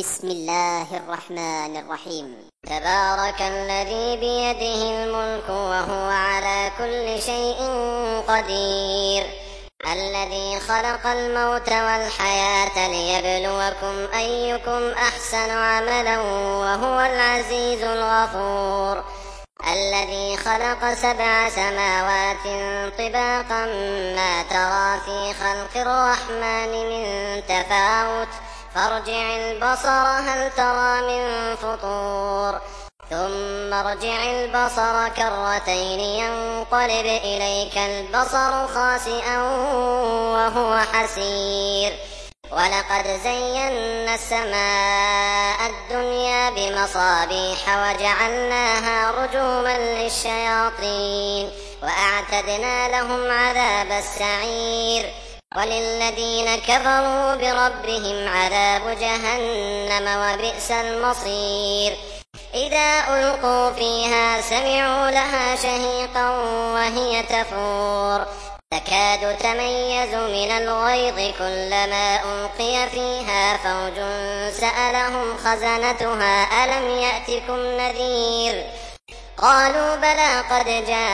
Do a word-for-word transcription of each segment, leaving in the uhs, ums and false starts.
بسم الله الرحمن الرحيم. تبارك الذي بيده الملك وهو على كل شيء قدير، الذي خلق الموت والحياة ليبلوكم أيكم أحسن عملا وهو العزيز الغفور، الذي خلق سبع سماوات طباقا ما ترى في خلق الرحمن من تفاوت، فارجع البصر هل ترى من فطور، ثم ارجع البصر كرتين ينقلب إليك البصر خاسئا وهو حسير، ولقد زينا السماء الدنيا بمصابيح وجعلناها رجوما للشياطين وأعتدنا لهم عذاب السعير، وللذين كفروا بربهم عذاب جهنم وبئس المصير. إذا ألقوا فيها سمعوا لها شهيقا وهي تفور، تكاد تميز من الغيظ كلما ألقي فيها فوج سألهم خزنتها ألم يأتكم نذير، قالوا بلى قد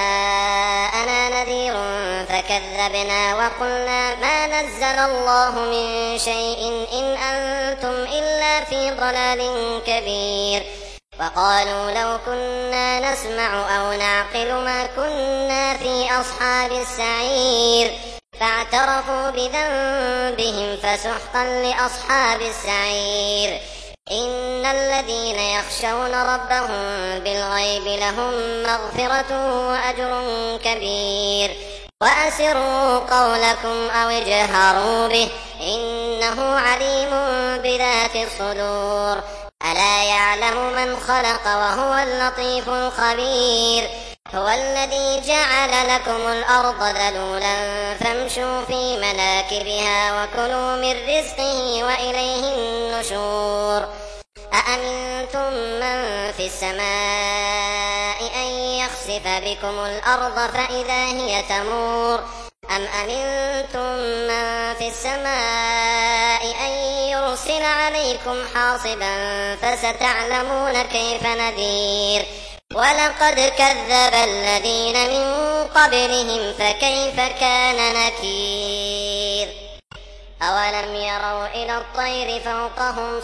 جاءنا نذير فكذبنا وقلنا ما نزل الله من شيء إن أنتم إلا في ضلال كبير، وقالوا لو كنا نسمع أو نعقل ما كنا في أصحاب السعير، فاعترفوا بذنبهم فسحقا لأصحاب السعير. إن الذين يخشون ربهم بالغيب لهم مغفرة وأجر كبير، وأسروا قولكم أو اجهروا به إنه عليم بذات الصدور، ألا يعلم من خلق وهو اللطيف الخبير. هو الذي جعل لكم الأرض ذلولا فامشوا في مناكبها وكلوا من رزقه وإليه النشور. أأمنتم من في السماء أن يخسف بكم الأرض فإذا هي تمور، أم أمنتم من في السماء أن يرسل عليكم حاصبا فستعلمون كيف نذير. ولقد كذب الذين من قبلهم فكيف كان نكير. أولم يروا إلى الطير فوقهم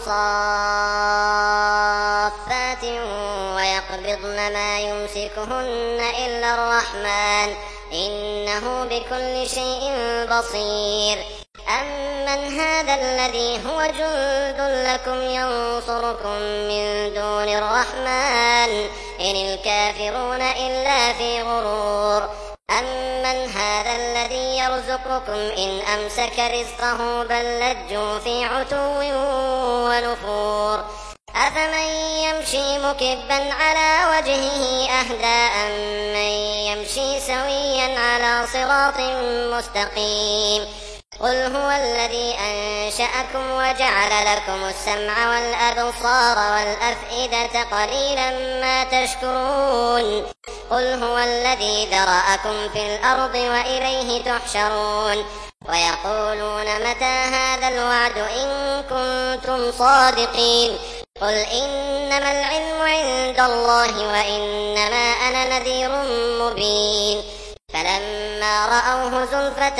صافات ويقبضن ما يمسكهن إلا الرحمن إنه بكل شيء بصير. أمن هذا الذي هو جند لكم ينصركم من دون الرحمن إن الكافرون إلا في غرور. أمن هذا الذي يرزقكم إن أمسك رزقه بل لجوا في عتو ونفور. أفمن يمشي مكبا على وجهه أهدى أمن يمشي سويا على صراط مستقيم. قل هو الذي أنشأكم وجعل لكم السمع والأبصار والأفئدة قليلا ما تشكرون. قل هو الذي ذرأكم في الأرض وإليه تحشرون. ويقولون متى هذا الوعد إن كنتم صادقين. قل إنما العلم عند الله وإنما أنا نذير مبين. فلما رأوه زلفة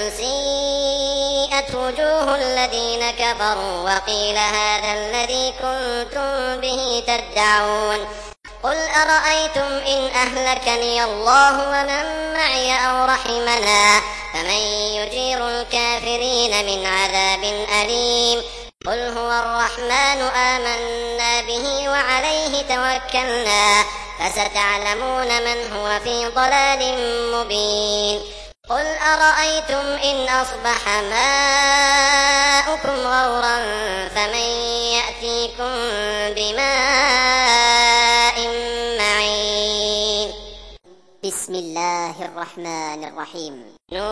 سيئت وجوه الذين كفروا وقيل هذا الذي كنتم به تدعون. قل أرأيتم إن أهلكني الله ومن معي أو رحمنا فمن يجير الكافرين من عذاب أليم. قل هو الرحمن آمنا به وعليه توكلنا فستعلمون من هو في ضلال مبين. قل أرأيتم إن أصبح ماؤكم غورا فمن يأتيكم بماء معين. بسم الله الرحمن الرحيم.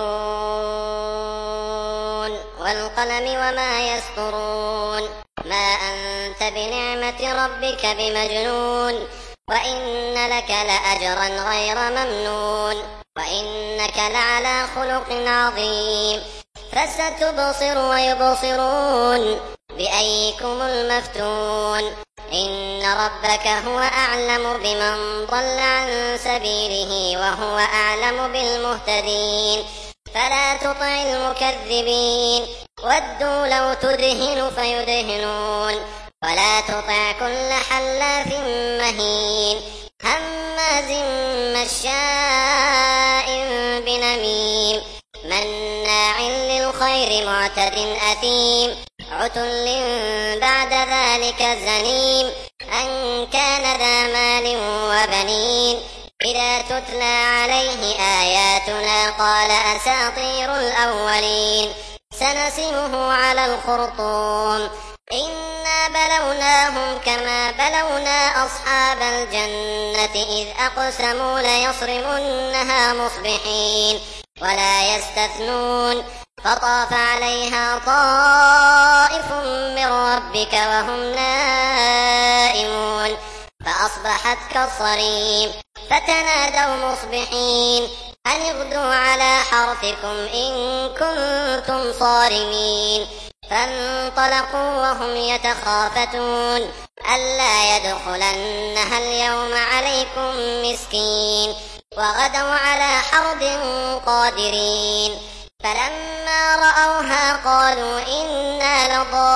نون والقلم وما يسطرون. ما أنت بنعمة ربك بمجنون. وإن لك لأجرا غير ممنون. وإنك لعلى خلق عظيم. فستبصر ويبصرون بأيكم المفتون إن ربك هو أعلم بمن ضل عن سبيله وهو أعلم بالمهتدين فلا تطع المكذبين ودوا لو تدهن فيدهنون ولا تطع كل حلاف مهين هماز مشاء بنميم مناع للخير معتد أثيم عتل بعد ذلك زنيم أن كان ذا مال وبنين إذا تتلى عليه آياتنا قال أساطير الأولين سنسمه على الخرطوم إنا بلوناهم كما بلونا أصحاب الجنة إذ أقسموا ليصرمنها مصبحين ولا يستثنون فطاف عليها طائف من ربك وهم نائمون فأصبحت كالصريم فتنادوا مصبحين أن اغدوا على حرثكم إن كنتم صارمين فانطلقوا وهم يتخافتون ألا يدخلنها اليوم عليكم مسكين وغدوا على حرد قادرين فلما رأوها قالوا إنا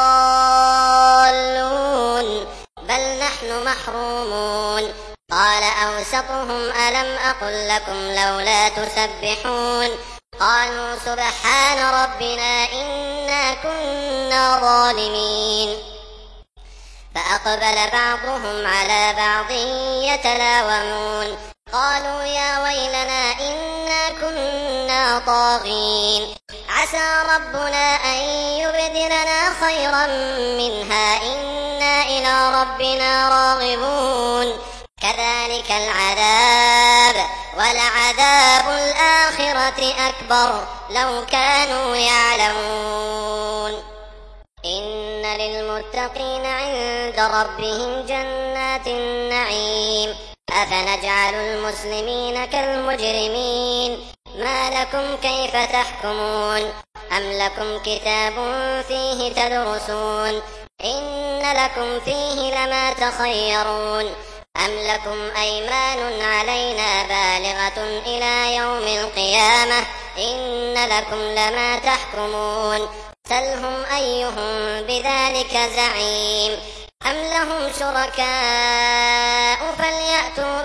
لضالون بل نحن محرومون قال أوسطهم ألم أقل لكم لولا تسبحون قالوا سبحان ربنا إنا كنا ظالمين فأقبل بعضهم على بعض يتلاومون قالوا يا ويلنا إنا كنا طاغين عسى ربنا أن يبدلنا خيرا منها إنا إلى ربنا راغبون كذلك العذاب ولعذاب الآخرة أكبر لو كانوا يعلمون إن للمتقين عند ربهم جنات النعيم أفنجعل المسلمين كالمجرمين ما لكم كيف تحكمون أم لكم كتاب فيه تدرسون إن لكم فيه لما تخيرون أم لكم أيمان علينا بالغة إلى يوم القيامة إن لكم لما تحكمون سلهم أيهم بذلك زعيم أم لهم شركاء فليأتوا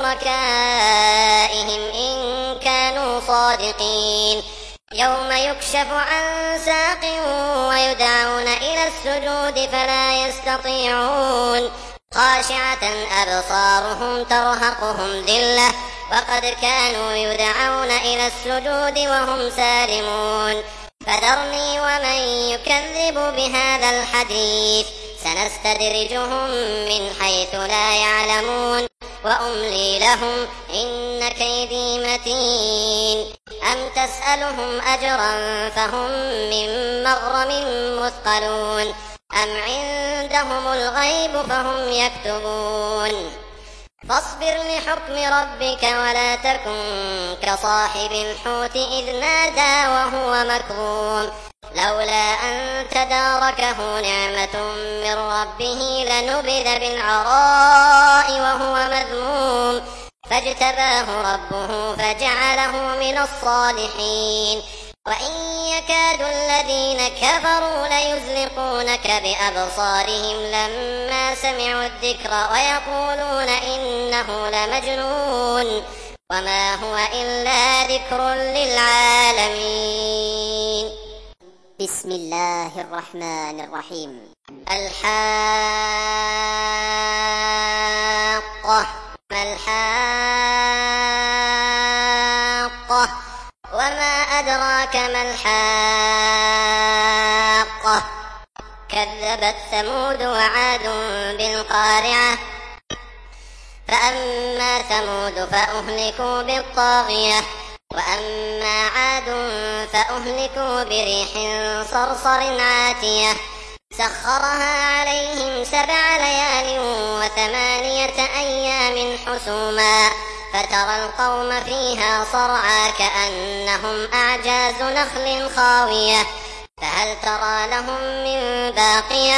بشركائهم إن كانوا صادقين يوم يكشف عن ساق ويدعون إلى السجود فلا يستطيعون خاشعة أبصارهم ترهقهم ذلة وقد كانوا يدعون إلى السجود وهم سالمون فذرني ومن يكذب بهذا الحديث سنستدرجهم من حيث لا يعلمون وأملي لهم إن كيدي متين أم تسألهم أجرا فهم من مغرم مثقلون أم عندهم الغيب فهم يكتبون فاصبر لحكم ربك ولا تكن كصاحب الحوت إذ نادى وهو مكظوم لولا أن تداركه نعمة من ربه لنبذ بالعراء وهو مذموم فاجتباه ربه فجعله من الصالحين وإن يكاد الذين كفروا ليزلقونك بأبصارهم لما سمعوا الذكر ويقولون إنه لمجنون وما هو إلا ذكر للعالمين بسم الله الرحمن الرحيم الحاقة ما الحاقة وما أدراك ما الحاقة كذبت ثمود وعاد بالقارعة فأما ثمود فأهلكوا بالطاغية وأما عاد فأهلكوا بريح صرصر عاتية سخرها عليهم سبع ليال وثمانية أيام حسوما فترى القوم فيها صرعى كأنهم أعجاز نخل خاوية فهل ترى لهم من باقية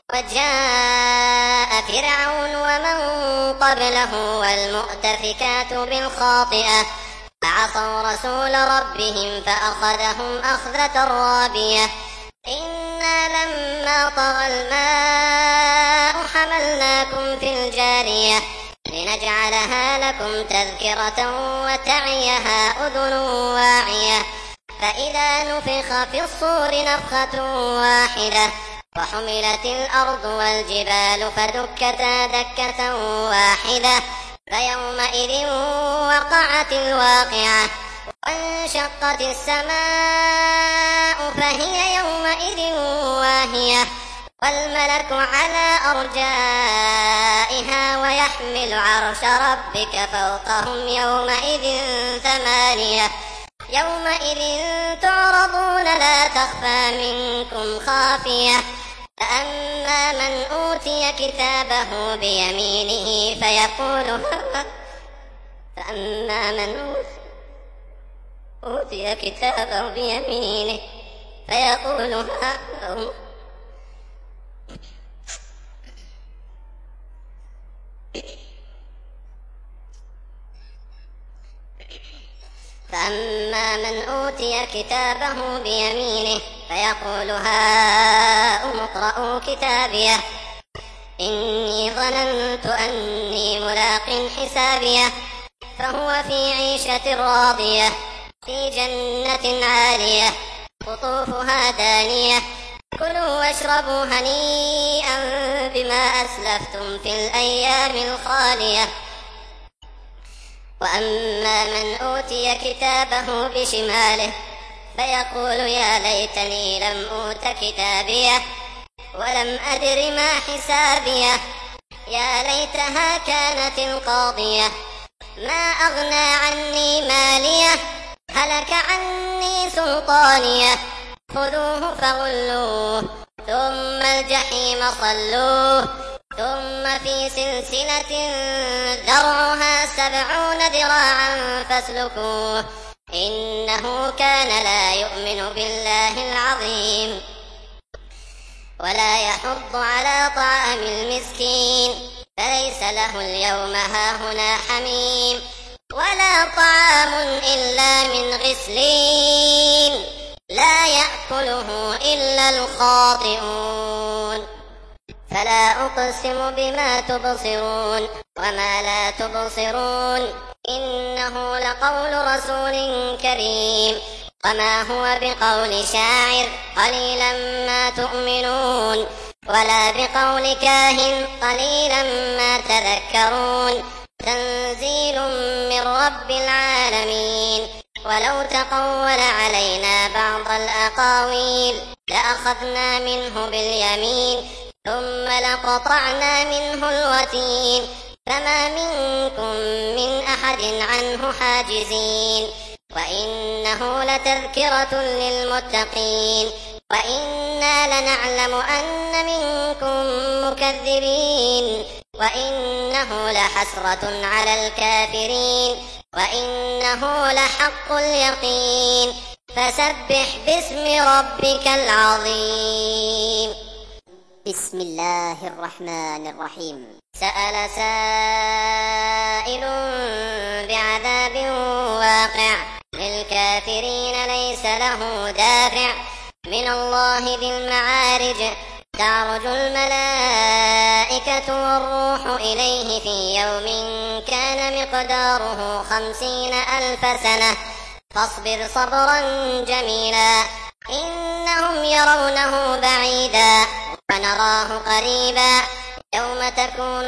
وجاء فرعون ومن قبله والمؤتفكات بالخاطئة فعصوا رسول ربهم فأخذهم أخذة رابية إنا لما طغى الماء حملناكم في الجارية لنجعلها لكم تذكرة وتعيها أذن واعية فإذا نفخ في الصور نفخة واحدة وحملت الأرض والجبال فدكتا دكة واحدة فيومئذ وقعت الواقعة وانشقت السماء فهي يومئذ واهية والملك على أرجائها ويحمل عرش ربك فوقهم يومئذ ثمانية يومئذ تعرضون لا تخفى منكم خافية فأما من أوتي كتابه بيمينه فيقول فأما من أوتي كتابه بيمينه فيقول هاؤم فأما من أوتي كتابه بيمينه فيقول هاؤم اقرءوا كتابيه إني ظننت أني ملاق حسابيه فهو في عيشة راضية في جنة عالية قطوفها دانية كلوا واشربوا هنيئا بما أسلفتم في الأيام الخالية وأما من أوتي كتابه بشماله فيقول يا ليتني لم أوت كتابيه ولم أدر ما حسابيه يا ليتها كانت القاضية ما أغنى عني ماليه هلك عني سلطانيه خذوه فغلوه ثم الجحيم صلوه ثم في سلسلة ذرعها سبعون ذراعا فاسلكوه إنه كان لا يؤمن بالله العظيم ولا يحض على طعام المسكين فليس له اليوم هاهنا حميم ولا طعام إلا من غسلين لا يأكله إلا الخاطئون فلا أقسم بما تبصرون وما لا تبصرون إنه لقول رسول كريم وما هو بقول شاعر قليلا ما تؤمنون ولا بقول كاهن قليلا ما تذكرون تنزيل من رب العالمين ولو تقول علينا بعض الأقاويل لأخذنا منه باليمين ثم لقطعنا منه الوتين فما منكم من أحد عنه حاجزين وإنه لتذكرة للمتقين وإنا لنعلم أن منكم مكذبين وإنه لحسرة على الكافرين وإنه لحق اليقين فسبح باسم ربك العظيم بسم الله الرحمن الرحيم سأل سائل بعذاب واقع للكافرين ليس له دافع من الله ذي المعارج تعرج الملائكة والروح إليه في يوم كان مقداره خمسين ألف سنة فاصبر صبرا جميلا إنهم يرونه بعيدا ونراه قريبا يوم تكون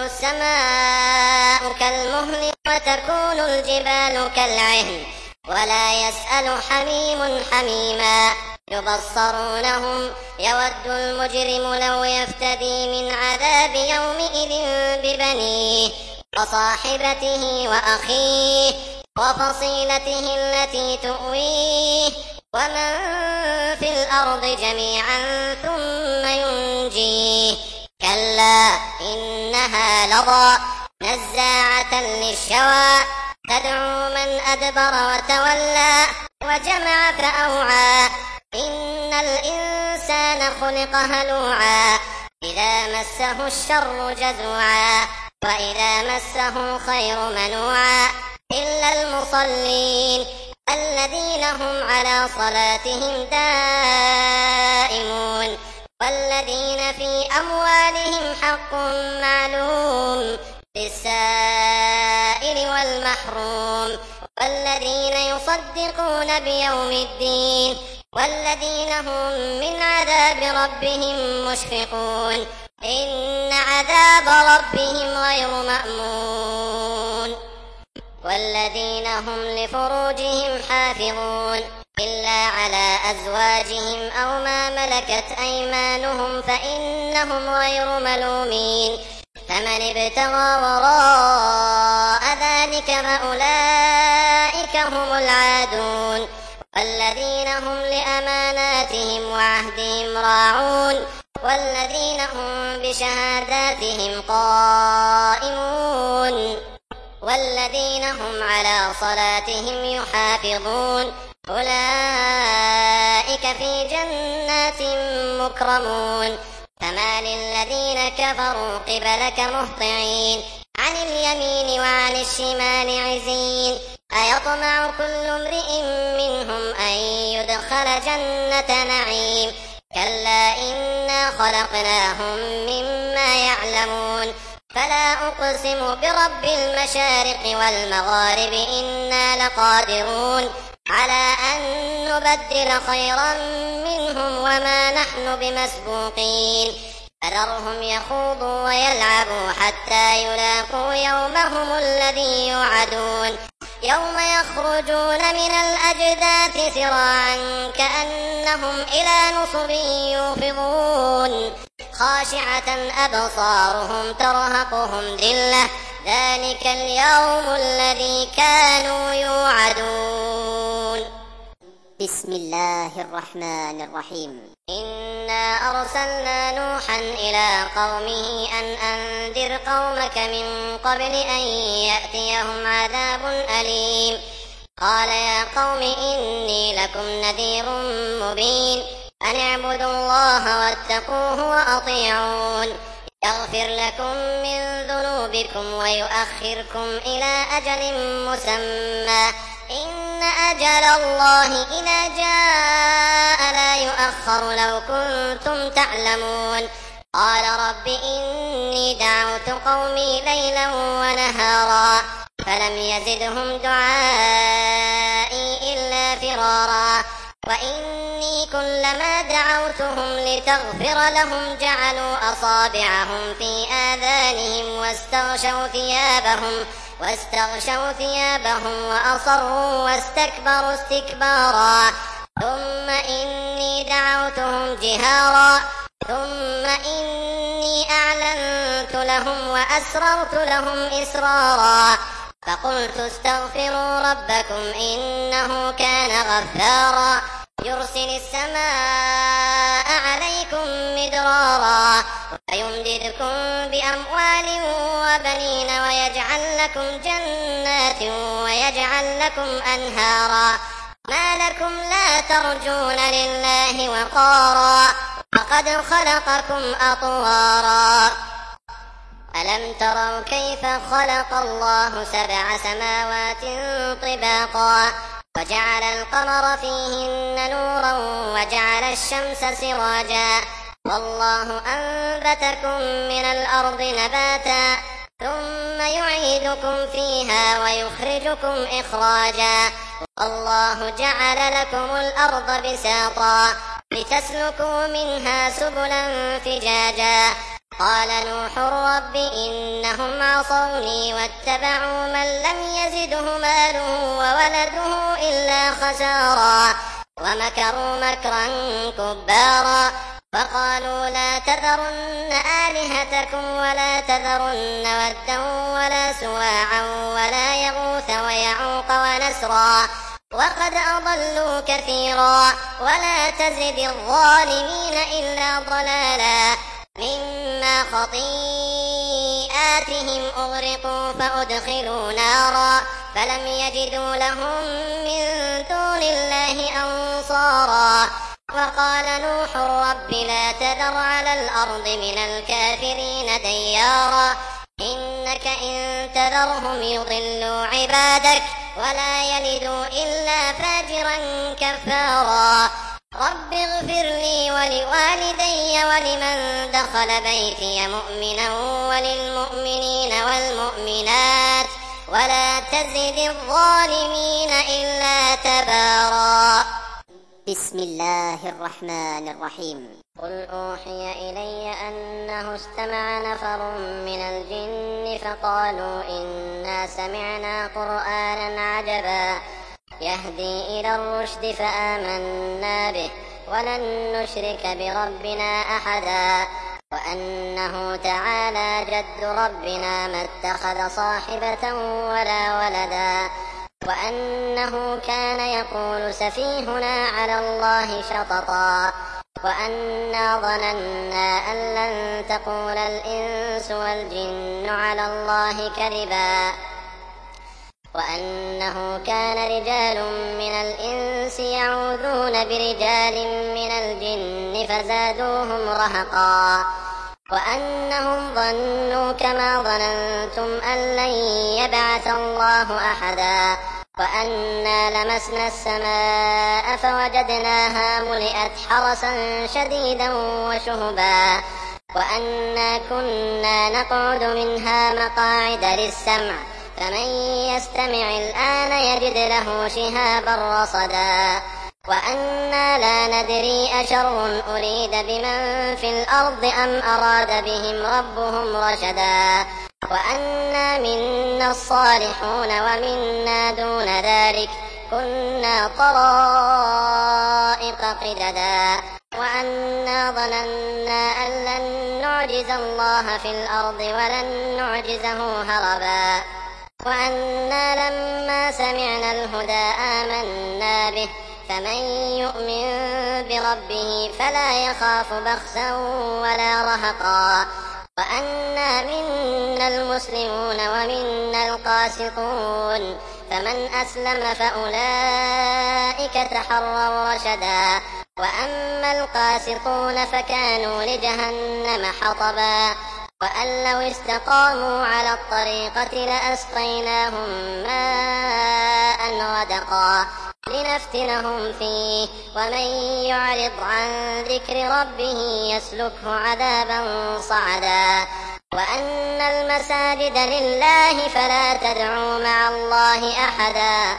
السماء كالمهل وتكون الجبال كالعهن ولا يسأل حميم حميما يبصرونهم يود المجرم لو يفتدي من عذاب يومئذ ببنيه وصاحبته وأخيه وفصيلته التي تؤويه ومن في الأرض جميعا ثم ينجيه كلا إنها لظى نزاعة للشوى تدعو من أدبر وتولى وجمع فأوعى إن الإنسان خلق هلوعا إذا مسه الشر جزوعا وإذا مسه الخير منوعا إلا المصلين الذين هم على صلاتهم دائمون والذين في أموالهم حق معلوم للسائل والمحروم والذين يصدقون بيوم الدين والذين هم من عذاب ربهم مشفقون إن عذاب ربهم غير مأمون والذين هم لفروجهم حافظون إلا على أزواجهم أو ما ملكت أيمانهم فإنهم غير ملومين فمن ابتغى وراء ذلك فأولئك هم العادون والذين هم لأماناتهم وعهدهم راعون والذين هم بشهاداتهم قائمون والذين هم على صلاتهم يحافظون أولئك في جنات مكرمون فما للذين كفروا قبلك مهطعين عن اليمين وعن الشمال عزين أيطمع كل امرئ منهم أن يدخل جنة نعيم كلا إنا خلقناهم مما يعلمون فلا أقسم برب المشارق والمغارب إنا لقادرون على أن نبدل خيرا منهم وما نحن بمسبوقين فذرهم يخوضوا ويلعبوا حتى يلاقوا يومهم الذي يوعدون يوم يخرجون من الأجداث سراعا كأنهم إلى نصب يوفضون خاشعة أبصارهم ترهقهم ذلة ذلك اليوم الذي كانوا يوعدون. بسم الله الرحمن الرحيم. إنا أرسلنا نوحا إلى قومه أن أنذر قومك من قبل أن يأتيهم عذاب أليم قال يا قوم إني لكم نذير مبين أن اعبدوا الله واتقوه وأطيعون يغفر لكم من ذنوبكم ويؤخركم إلى أجل مسمى إن أجل الله إذا جاء لا يؤخر لو كنتم تعلمون قال رب إني دعوت قومي ليلا ونهارا فلم يزدهم دعائي إلا فرارا وإني كلما دعوتهم لتغفر لهم جعلوا أصابعهم في آذانهم واستغشوا ثيابهم واستغشوا ثيابهم وأصروا واستكبروا استكبارا ثم إني دعوتهم جهارا ثم إني أعلنت لهم وأسررت لهم إسرارا فقلت استغفروا ربكم إنه كان غفارا يرسل السماء عليكم مدرارا ويمددكم بأموال وبنين ويجعل لكم جنات ويجعل لكم أنهارا ما لكم لا ترجون لله وقارا وقد خلقكم أطوارا ألم تروا كيف خلق الله سبع سماوات طباقا وجعل القمر فيهن نورا وجعل الشمس سراجا والله أنبتكم من الأرض نباتا ثم يعيدكم فيها ويخرجكم إخراجا والله جعل لكم الأرض بساطا لتسلكوا منها سبلا فجاجا قال نوح رب إنهم عصوني واتبعوا من لم يزده ماله وولده إلا خسارا ومكروا مكرا كبارا فقالوا لا تذرن آلهتكم ولا تذرن ودا ولا سواعا ولا يغوث ويعوق ونسرا وقد أضلوا كثيرا ولا تزد الظالمين إلا ضلالا مما خطيئاتهم أغرقوا فأدخلوا نارا فلم يجدوا لهم من دون الله أنصارا وقال نوح رب لا تذر على الأرض من الكافرين ديارا إنك إن تذرهم يضلوا عبادك ولا يلدوا إلا فاجرا كفارا رب اغفر لي ولوالدي ولمن دخل بيتي مؤمنا وللمؤمنين والمؤمنات ولا تزد الظالمين إلا تبارا. بسم الله الرحمن الرحيم. قل أوحي إلي أنه استمع نفر من الجن فقالوا إنا سمعنا قرآنا عجبا يهدي إلى الرشد فآمنا به ولن نشرك بربنا أحدا وأنه تعالى جد ربنا ما اتخذ صاحبة ولا ولدا وأنه كان يقول سفيهنا على الله شططا وأنا ظننا أن لن تقول الإنس والجن على الله كذبا وأنه كان رجال من الإنس يعوذون برجال من الجن فزادوهم رهقا وأنهم ظنوا كما ظننتم أن لن يبعث الله أحدا وأنا لمسنا السماء فوجدناها ملئت حرسا شديدا وشهبا وأنا كنا نقعد منها مقاعد للسمع فمن يستمع الآن يجد له شهابا رصدا وأنا لا ندري أشر أريد بمن في الأرض أم أراد بهم ربهم رشدا وأنا منا الصالحون ومنا دون ذلك كنا طرائق قددا وأنا ظننا أن لن نعجز الله في الأرض ولن نعجزه هربا وأنا لما سمعنا الهدى آمنا به فمن يؤمن بربه فلا يخاف بخسا ولا رهقا وأنا منا المسلمون ومنا القاسطون فمن أسلم فأولئك تحروا رشدا وأما القاسطون فكانوا لجهنم حطبا وأن لو استقاموا على الطريقة لأسقيناهم ماء غدقا لنفتنهم فيه ومن يعرض عن ذكر ربه يسلكه عذابا صعدا وأن المساجد لله فلا تدعوا مع الله أحدا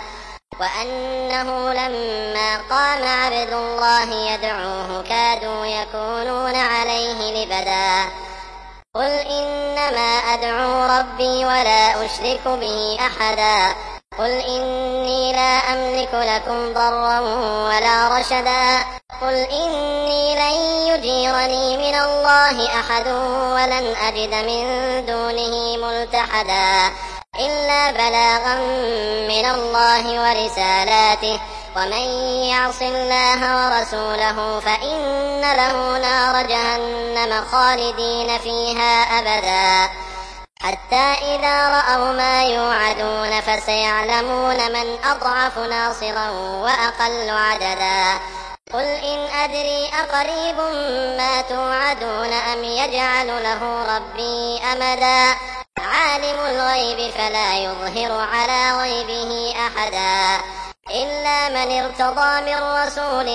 وأنه لما قام عبد الله يدعوه كادوا يكونون عليه لبدا قل إنما أدعو ربي ولا أشرك به أحدا قل إني لا أملك لكم ضرا ولا رشدا قل إني لن يجيرني من الله أحد ولن أجد من دونه ملتحدا إلا بلاغا من الله ورسالاته ومن يعص الله ورسوله فإن له نار جهنم خالدين فيها أبدا حتى إذا رأوا ما يوعدون فسيعلمون من أضعف ناصرا وأقل عددا قل إن أدري أقريب ما توعدون أم يجعل له ربي أمدا عالم الغيب فلا يظهر على غيبه أحدا إلا من ارتضى من رسول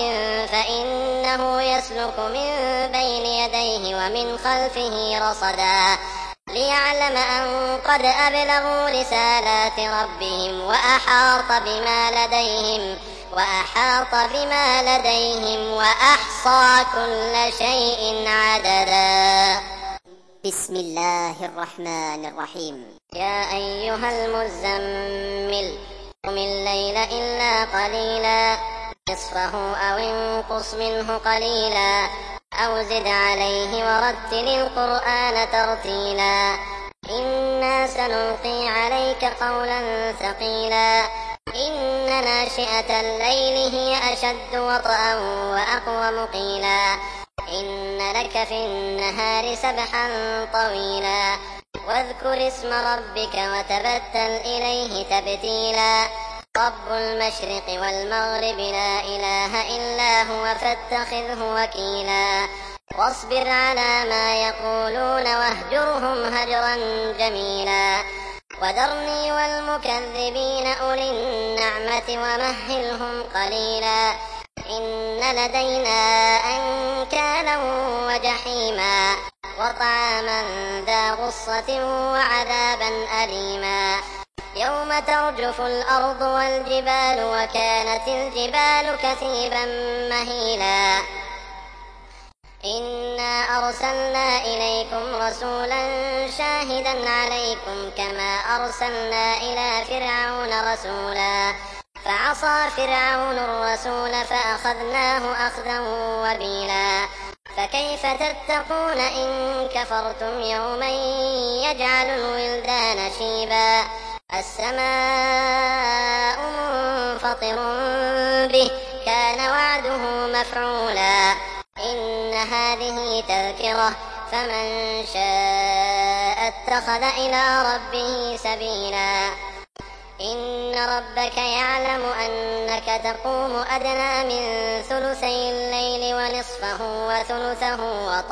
فإنه يسلك من بين يديه ومن خلفه رصدا ليعلم أن قد أبلغوا رسالات ربهم وأحاط بما لديهم وأحاط بما لديهم وأحصى كل شيء عددا. بسم الله الرحمن الرحيم. يا أيها المزمل قم الليل إلا قليلا نصفه أو انقص منه قليلا أو زد عليه ورتل القرآن ترتيلا إنا سنلقي عليك قولا ثقيلا إن ناشئة الليل هي أشد وطئا وأقوم قيلا إن لك في النهار سبحا طويلا واذكر اسم ربك وتبتل إليه تبتيلا رب المشرق والمغرب لا إله إلا هو فاتخذه وكيلا واصبر على ما يقولون واهجرهم هجرا جميلا وذرني والمكذبين أولي النعمة ومهلهم قليلا إن لدينا أنكالا وجحيما وطعاما ذا غصة وعذابا أليما يوم ترجف الأرض والجبال وكانت الجبال كثيبا مهيلا إنا أرسلنا إليكم رسولا شاهدا عليكم كما أرسلنا إلى فرعون رسولا فعصى فرعون الرسول فأخذناه أخذا وبيلا فكيف تتقون إن كفرتم يوما يجعل الولدان شيبا السماء منفطر به كان وعده مفعولا إن هذه تذكرة فمن شاء اتخذ إلى ربه سبيلا إن ربك يعلم أنك تقوم أدنى من ثلثي الليل ونصفه وثلثه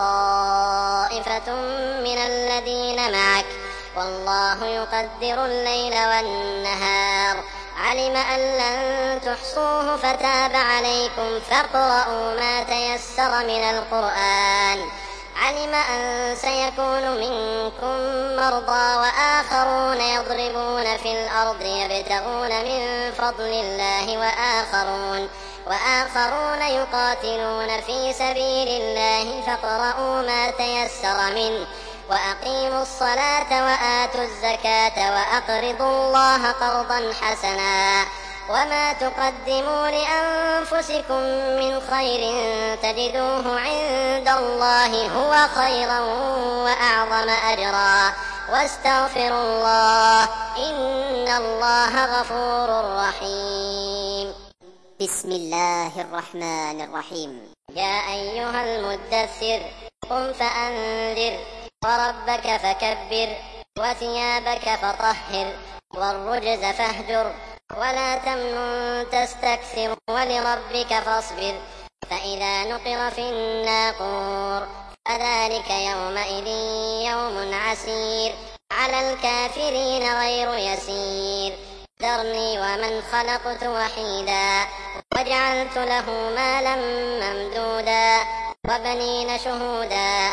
وطائفة من الذين معك والله يقدر الليل والنهار علم أن لن تحصوه فتاب عليكم فاقرؤوا ما تيسر من القرآن علم أن سيكون منكم مرضى وآخرون يضربون في الأرض يبتغون من فضل الله وآخرون وآخرون يقاتلون في سبيل الله فاقرؤوا ما تيسر منه وأقيموا الصلاة وآتوا الزكاة وأقرضوا الله قرضا حسنا وما تقدموا لأنفسكم من خير تجدوه عند الله هو خيرا وأعظم أجرا واستغفروا الله إن الله غفور رحيم بسم الله الرحمن الرحيم يا أيها المدثر قم فأنذر وربك فكبر وثيابك فطهر والرجز فاهجر ولا تمنن تستكثر ولربك فاصبر فإذا نقر في الناقور فذلك يومئذ يوم عسير على الكافرين غير يسير ذرني ومن خلقت وحيدا وجعلت له مالا ممدودا وبنين شهودا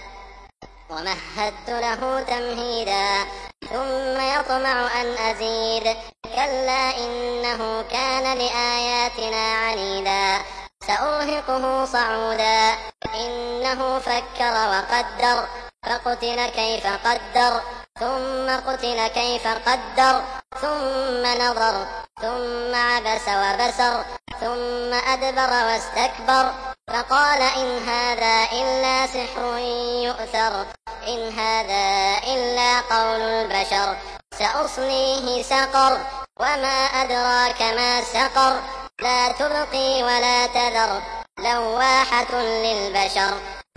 ومهدت له تمهيدا ثم يطمع أن أزيد كلا إنه كان لآياتنا عنيدا سأرهقه صعودا إنه فكر وقدر فقتل كيف قدر ثم قتل كيف قدر ثم نظر ثم عبس وبسر ثم أدبر واستكبر فقال إن هذا إلا سحر يؤثر إن هذا إلا قول البشر سأصليه سقر وما أدراك ما سقر لا تبقي ولا تذر لواحة للبشر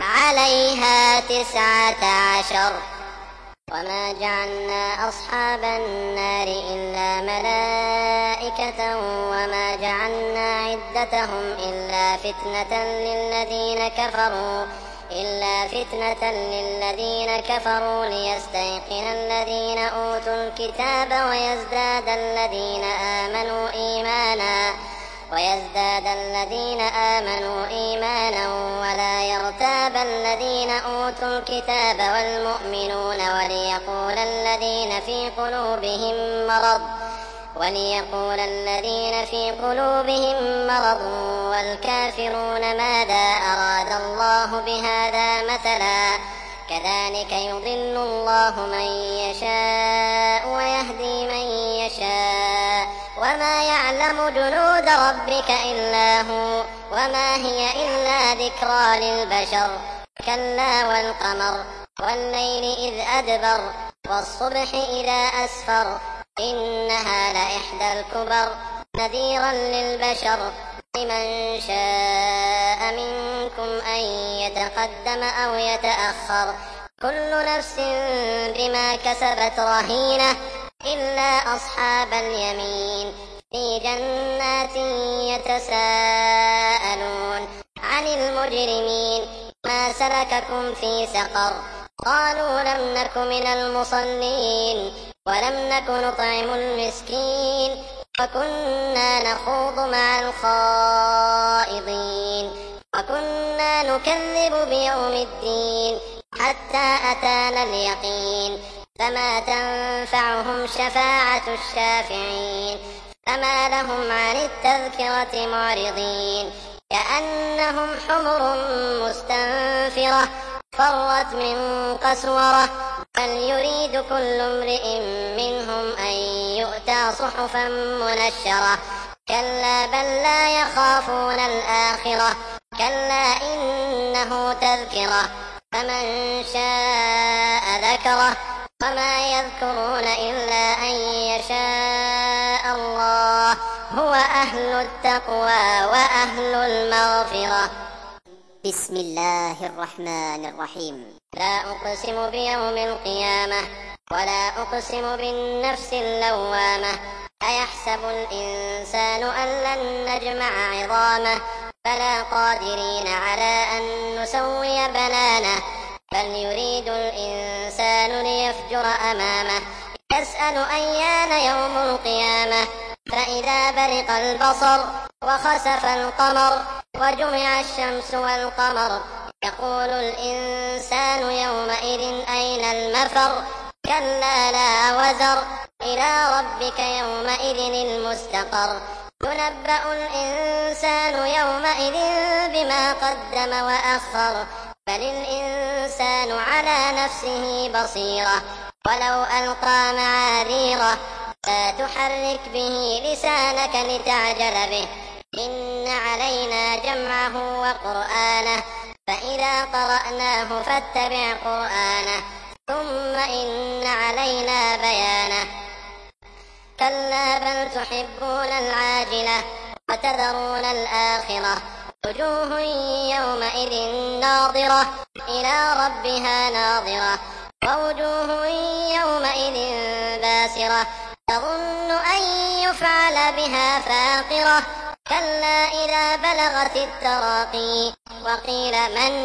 عليها تسعة عشر وما جعلنا أصحاب النار إلا ملائكة وما جعلنا عدتهم إلا فتنة للذين كفروا إلا فتنة للذين كفروا ليستيقن الذين أوتوا الكتاب ويزداد الذين آمنوا إيمانا ويزداد الذين آمنوا إيمانا ولا يرتاب الذين أوتوا الكتاب والمؤمنون وليقول الذين في قلوبهم مرض وليقول الذين في قلوبهم مرض والكافرون ماذا أراد الله بهذا مثلا كذلك يضل الله من يشاء ويهدي من يشاء وما يعلم جنود ربك إلا هو وما هي إلا ذكرى للبشر كلا والقمر والليل إذ أدبر والصبح إذا أسفر إنها لإحدى الكبر نذيرا للبشر لمن شاء منكم أن يتقدم أو يتأخر كل نفس بما كسبت رهينة إلا أصحاب اليمين في جنات يتساءلون عن المجرمين ما سلككم في سقر قالوا لم نك من المصلين ولم نك نطعم المسكين وكنا نخوض مع الخائضين وكنا نكذب بيوم الدين حتى أتانا اليقين فما تنفعهم شفاعة الشافعين فما لهم عن التذكرة معرضين كأنهم حمر مستنفرة فرت من قسورة بل يريد كل امرئ منهم أن يؤتى صحفا منشرة كلا بل لا يخافون الآخرة كلا إنه تذكرة فمن شاء ذكره وما يذكرون إلا أن يشاء الله هو أهل التقوى وأهل المغفرة. بسم الله الرحمن الرحيم. لا أقسم بيوم القيامة ولا أقسم بالنفس اللوامة أيحسب الإنسان أن لن نجمع عظامه بلى قادرين على أن نسوي بنانه بل يريد الإنسان ليفجر أمامه يسأل أيان يوم القيامة فإذا برق البصر وخسف القمر وجمع الشمس والقمر يقول الإنسان يومئذ أين المفر كلا لا وزر إلى ربك يومئذ المستقر ينبأ الإنسان يومئذ بما قدم وأخر بل الإنسان على نفسه بصيرة ولو ألقى معاذيره لا تحرك به لسانك لتعجل به إن علينا جمعه وقرآنه فإذا قرأناه فاتبع قرآنه ثم إن علينا بيانه كلا بل تحبون العاجلة وتذرون الآخرة وجوه يومئذ ناظرة إلى ربها ناظرة ووجوه يومئذ باسرة تظن أن يفعل بها فاقرة كلا إذا بلغت التراقي وقيل من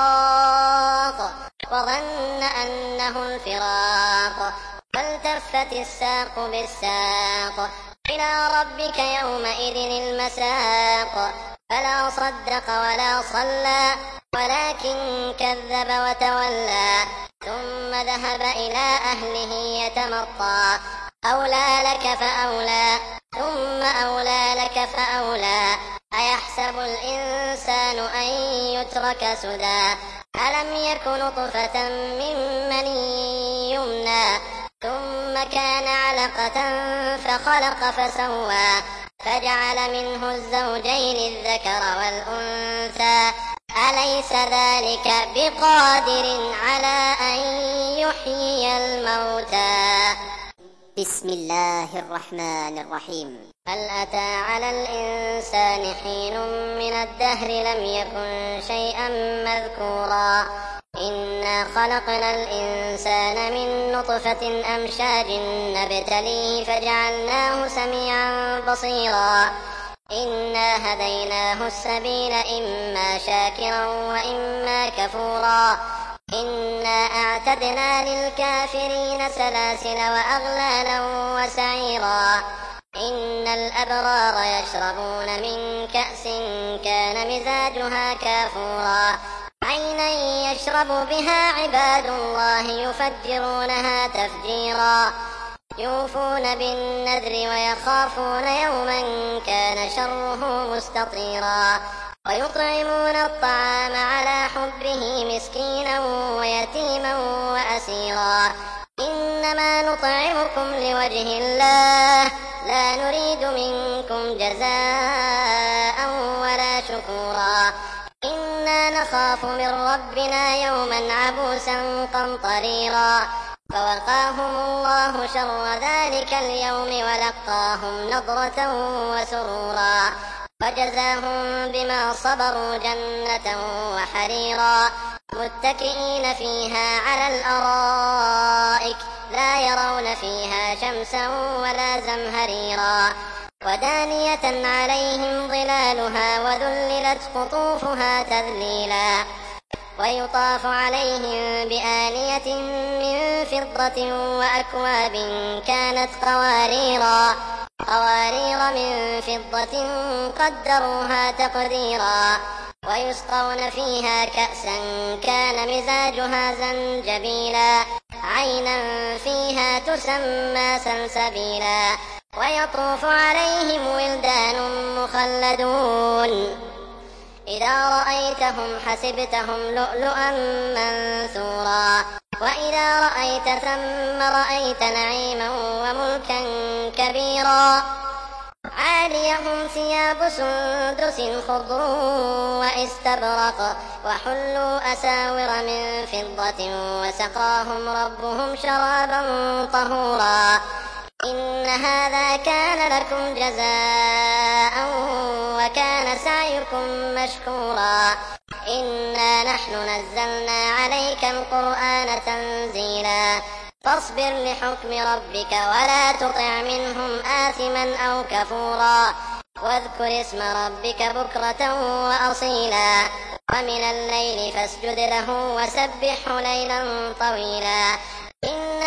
راق وظن أنه الفراق فالتفت الساق بالساق إلى ربك يومئذ المساق فلا صدق ولا صلى ولكن كذب وتولى ثم ذهب إلى أهله يتمطى أولى لك فأولى ثم أولى لك فأولى أيحسب الإنسان أن يترك سدى ألم يك نطفة من مني يمنى ثم كان علقة فخلق فسوى فجعل منه الزوجين الذكر والأنثى أليس ذلك بقادر على أن يحيي الموتى. بسم الله الرحمن الرحيم. هل أتى على الإنسان حين من الدهر لم يكن شيئا مذكورا إنا خلقنا الإنسان من نطفة أمشاج نبتليه فجعلناه سميعا بصيرا إنا هديناه السبيل إما شاكرا وإما كفورا إنا أعتدنا للكافرين سلاسل وأغلالا وسعيرا إن الأبرار يشربون من كأس كان مزاجها كافورا عينا يشرب بها عباد الله يفجرونها تفجيرا يوفون بالنذر ويخافون يوما كان شره مستطيرا ويطعمون الطعام على حبه مسكينا ويتيما وأسيرا إنما نطعمكم لوجه الله لا نريد منكم جزاء ولا شكورا إنا نخاف من ربنا يوما عبوسا قمطريرا فوقاهم الله شر ذلك اليوم ولقاهم نضرة وسرورا وجزاهم بما صبروا جنة وحريرا متكئين فيها على الأرائك لا يرون فيها شمسا ولا زمهريرا ودانية عليهم ظلالها وذللت قطوفها تذليلا ويطاف عليهم بآنية من فضة وأكواب كانت قواريرا قوارير من فضة قدروها تقديرا ويسقون فيها كأسا كان مزاجها زنجبيلا عينا فيها تسمى سلسبيلا ويطوف عليهم ولدان مخلدون إذا رأيتهم حسبتهم لؤلؤا منثورا وإذا رأيت ثم رأيت نعيما وملكا كبيرا عاليهم ثياب سندس خضر واستبرق وحلوا أساور من فضة وسقاهم ربهم شرابا طهورا إن هذا كان لكم جزاء وكان سعيكم مشكورا إنا نحن نزلنا عليك القرآن تنزيلا فاصبر لحكم ربك ولا تطع منهم آثما أو كفورا واذكر اسم ربك بكرة وأصيلا ومن الليل فاسجد له وسبحه ليلا طويلا إن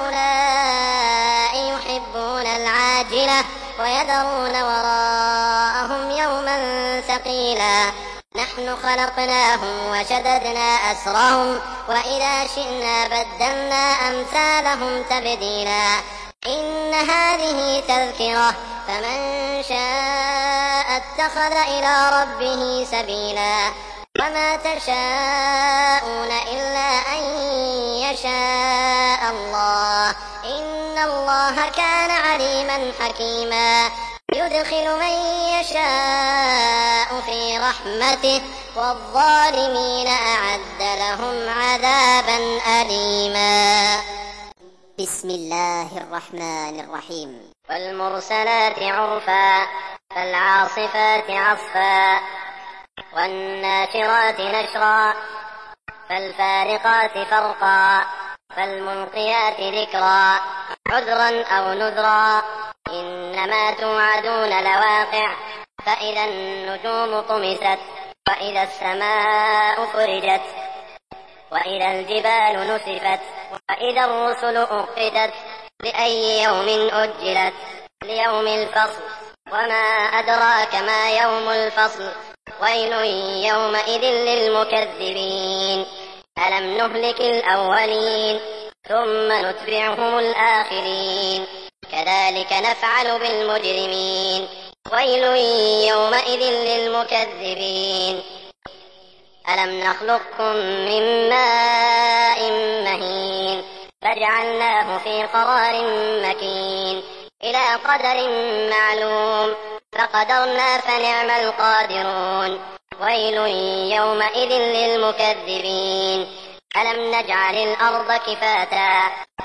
هؤلاء يحبون العاجلة ويذرون وراءهم يوما ثقيلا نحن خلقناهم وشددنا أسرهم وإذا شئنا بدلنا أمثالهم تبديلا إن هذه تذكرة فمن شاء اتخذ إلى ربه سبيلا وما تشاءون إلا أن يشاء الله إن الله كان عليما حكيما يدخل من يشاء في رحمته والظالمين أعد لهم عذابا أليما بسم الله الرحمن الرحيم والمرسلات عرفا فالعاصفات عصفا والناشرات نشرا فالفارقات فرقا فالملقيات ذكرا عذرا أو نذرا إنما توعدون لواقع فإذا النجوم طمست وإذا السماء فرجت وإذا الجبال نسفت وإذا الرسل أقتت لأي يوم أجلت ليوم الفصل وما أدراك ما يوم الفصل ويل يومئذ للمكذبين ألم نهلك الأولين ثم نتبعهم الآخرين كذلك نفعل بالمجرمين ويل يومئذ للمكذبين ألم نخلقكم من ماء مهين فجعلناه في قرار مكين إلى قدر معلوم فقدرنا فنعم القادرون ويل يومئذ للمكذبين ألم نجعل الأرض كفاتا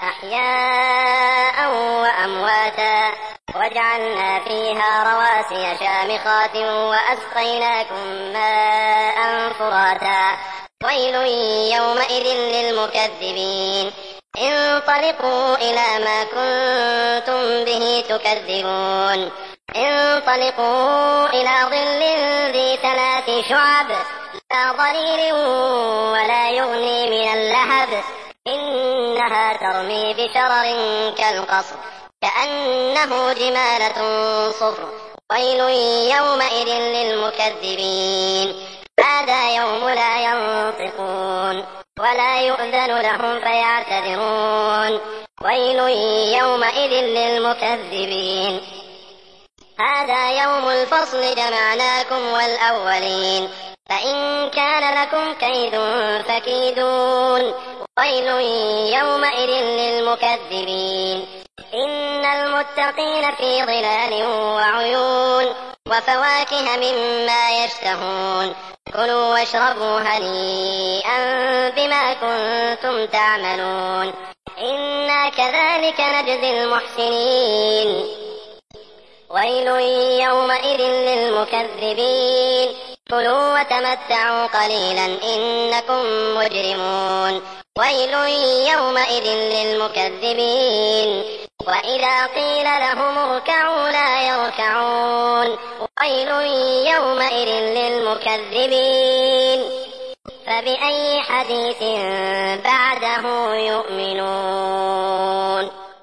أحياء وأمواتا وجعلنا فيها رواسي شامخات وأسقيناكم ماء فراتا ويل يومئذ للمكذبين انطلقوا إلى ما كنتم به تكذبون انطلقوا إلى ظل ذي ثلاث شعب لا ضرير ولا يغني من اللهب إنها ترمي بشرر كالقصر كأنه جمالة صفر ويل يومئذ للمكذبين هذا يوم لا ينطقون ولا يؤذن لهم فيعتذرون ويل يومئذ للمكذبين هذا يوم الفصل جمعناكم والأولين فإن كان لكم كيد فكيدون ويل يومئذ للمكذبين إن المتقين في ظلال وعيون وفواكه مما يشتهون كلوا واشربوا هنيئا بما كنتم تعملون إنا كذلك نجزي المحسنين ويل يومئذ للمكذبين كلوا وتمتعوا قليلا إنكم مجرمون ويل يومئذ للمكذبين وإذا قيل لهم اركعوا لا يركعون ويل يومئذ للمكذبين فبأي حديث بعده يؤمنون